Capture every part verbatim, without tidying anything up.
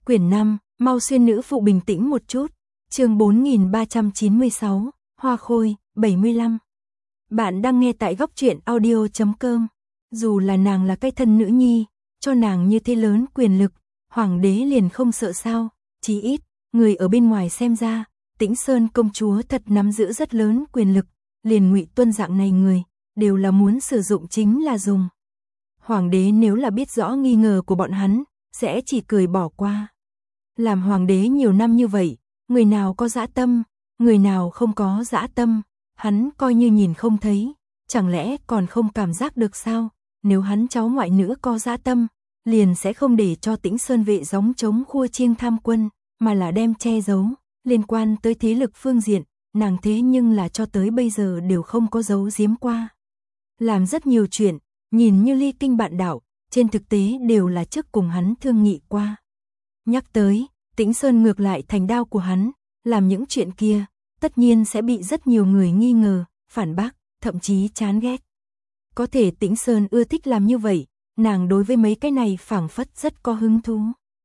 Quyển năm, mau xuyên nữ phụ bình tĩnh một chút. Chương bốn nghìn ba trăm chín mươi sáu, Hoa Khôi, bảy mươi lăm. Bạn đang nghe tại góc truyện audio chấm com. Dù là nàng là cái thân nữ nhi, cho nàng như thế lớn quyền lực, hoàng đế liền không sợ sao, chí ít, người ở bên ngoài xem ra, Tĩnh Sơn công chúa thật nắm giữ rất lớn quyền lực, liền Ngụy Tuân dạng này người, đều là muốn sử dụng chính là dùng. Hoàng đế nếu là biết rõ nghi ngờ của bọn hắn, sẽ chỉ cười bỏ qua. Làm hoàng đế nhiều năm như vậy, người nào có dã tâm, người nào không có dã tâm, hắn coi như nhìn không thấy, chẳng lẽ còn không cảm giác được sao? Nếu hắn cháu ngoại nữ có dã tâm, liền sẽ không để cho Tĩnh Sơn vệ gióng chống khua chiêng tham quân, mà là đem che giấu, liên quan tới thế lực phương diện, nàng thế nhưng là cho tới bây giờ đều không có giấu giếm qua. Làm rất nhiều chuyện, nhìn như ly kinh bạn đạo, trên thực tế đều là trước cùng hắn thương nghị qua. Nhắc tới, Tĩnh Sơn ngược lại thành đao của hắn, làm những chuyện kia, tất nhiên sẽ bị rất nhiều người nghi ngờ, phản bác, thậm chí chán ghét. Có thể Tĩnh Sơn ưa thích làm như vậy, nàng đối với mấy cái này phảng phất rất có hứng thú.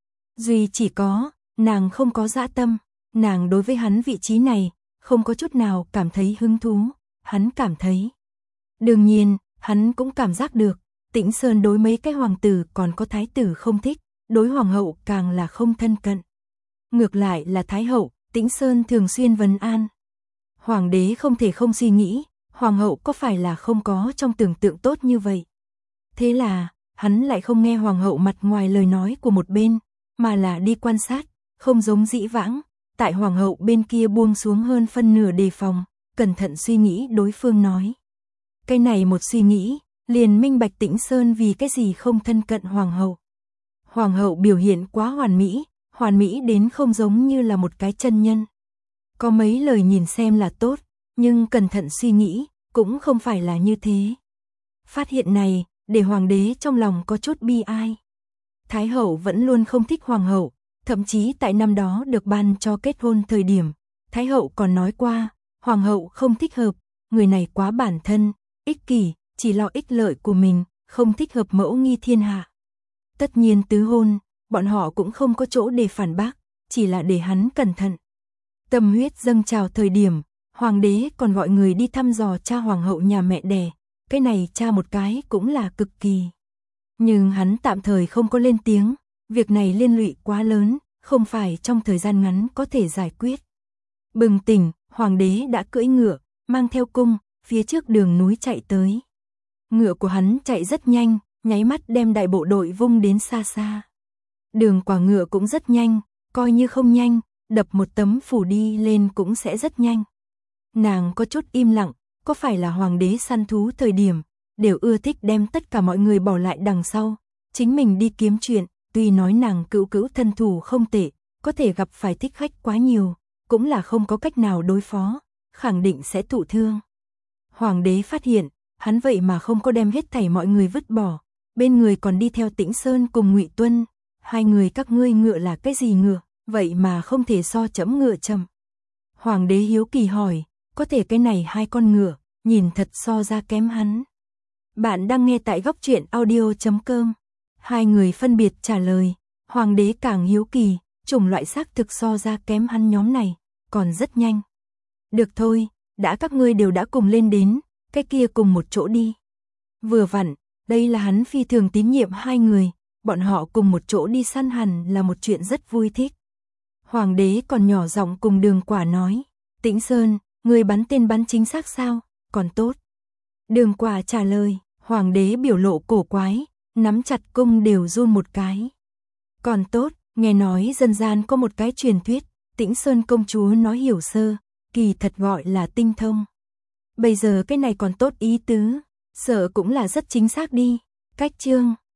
Duy chỉ có, nàng không có dã tâm, nàng đối với hắn vị trí này, không có chút nào cảm thấy hứng thú, hắn cảm thấy. Đương nhiên, hắn cũng cảm giác được, Tĩnh Sơn đối mấy cái hoàng tử còn có thái tử không thích, đối hoàng hậu càng là không thân cận. Ngược lại là thái hậu, Tĩnh Sơn thường xuyên vấn an. Hoàng đế không thể không suy nghĩ, hoàng hậu có phải là không có trong tưởng tượng tốt như vậy. Thế là, hắn lại không nghe hoàng hậu mặt ngoài lời nói của một bên, mà là đi quan sát, không giống dĩ vãng, tại hoàng hậu bên kia buông xuống hơn phân nửa đề phòng, cẩn thận suy nghĩ đối phương nói. Cái này một suy nghĩ, liền minh bạch Tĩnh Sơn vì cái gì không thân cận hoàng hậu. Hoàng hậu biểu hiện quá hoàn mỹ, hoàn mỹ đến không giống như là một cái chân nhân. Có mấy lời nhìn xem là tốt, nhưng cẩn thận suy nghĩ, cũng không phải là như thế. Phát hiện này, để hoàng đế trong lòng có chút bi ai. Thái hậu vẫn luôn không thích hoàng hậu, thậm chí tại năm đó được ban cho kết hôn thời điểm, thái hậu còn nói qua, hoàng hậu không thích hợp, người này quá bản thân, ích kỷ, chỉ lo ích lợi của mình, không thích hợp mẫu nghi thiên hạ. Tất nhiên tứ hôn, bọn họ cũng không có chỗ để phản bác, chỉ là để hắn cẩn thận. Tâm huyết dâng trào thời điểm, hoàng đế còn gọi người đi thăm dò cha hoàng hậu nhà mẹ đẻ, cái này cha một cái cũng là cực kỳ. Nhưng hắn tạm thời không có lên tiếng, việc này liên lụy quá lớn, không phải trong thời gian ngắn có thể giải quyết. Bừng tỉnh, hoàng đế đã cưỡi ngựa, mang theo cung, phía trước đường núi chạy tới. Ngựa của hắn chạy rất nhanh, nháy mắt đem đại bộ đội vung đến xa xa. Đường quả ngựa cũng rất nhanh, coi như không nhanh, đập một tấm phủ đi lên cũng sẽ rất nhanh. Nàng có chút im lặng, có phải là hoàng đế săn thú thời điểm, đều ưa thích đem tất cả mọi người bỏ lại đằng sau, chính mình đi kiếm chuyện, tuy nói nàng cữu cữu thân thủ không tệ, có thể gặp phải thích khách quá nhiều, cũng là không có cách nào đối phó, khẳng định sẽ thụ thương. Hoàng đế phát hiện, hắn vậy mà không có đem hết thảy mọi người vứt bỏ, bên người còn đi theo Tĩnh Sơn cùng Ngụy Tuân, hai người các ngươi ngựa là cái gì ngựa, vậy mà không thể so chấm ngựa chậm. Hoàng đế hiếu kỳ hỏi, có thể cái này hai con ngựa, nhìn thật so ra kém hắn. Bạn đang nghe tại góc truyện audio chấm com. Hai người phân biệt trả lời, hoàng đế càng hiếu kỳ, chủng loại xác thực so ra kém hắn nhóm này, còn rất nhanh. Được thôi, đã các ngươi đều đã cùng lên đến, cái kia cùng một chỗ đi. Vừa vặn, đây là hắn phi thường tín nhiệm hai người, bọn họ cùng một chỗ đi săn hẳn là một chuyện rất vui thích. Hoàng đế còn nhỏ giọng cùng Đường Quả nói, Tĩnh Sơn, người bắn tên bắn chính xác sao, còn tốt. Đường Quả trả lời, hoàng đế biểu lộ cổ quái, nắm chặt cung đều run một cái. Còn tốt, nghe nói dân gian có một cái truyền thuyết, Tĩnh Sơn công chúa nói hiểu sơ, kỳ thật gọi là tinh thông. Bây giờ cái này còn tốt ý tứ, sợ cũng là rất chính xác đi. Cách chương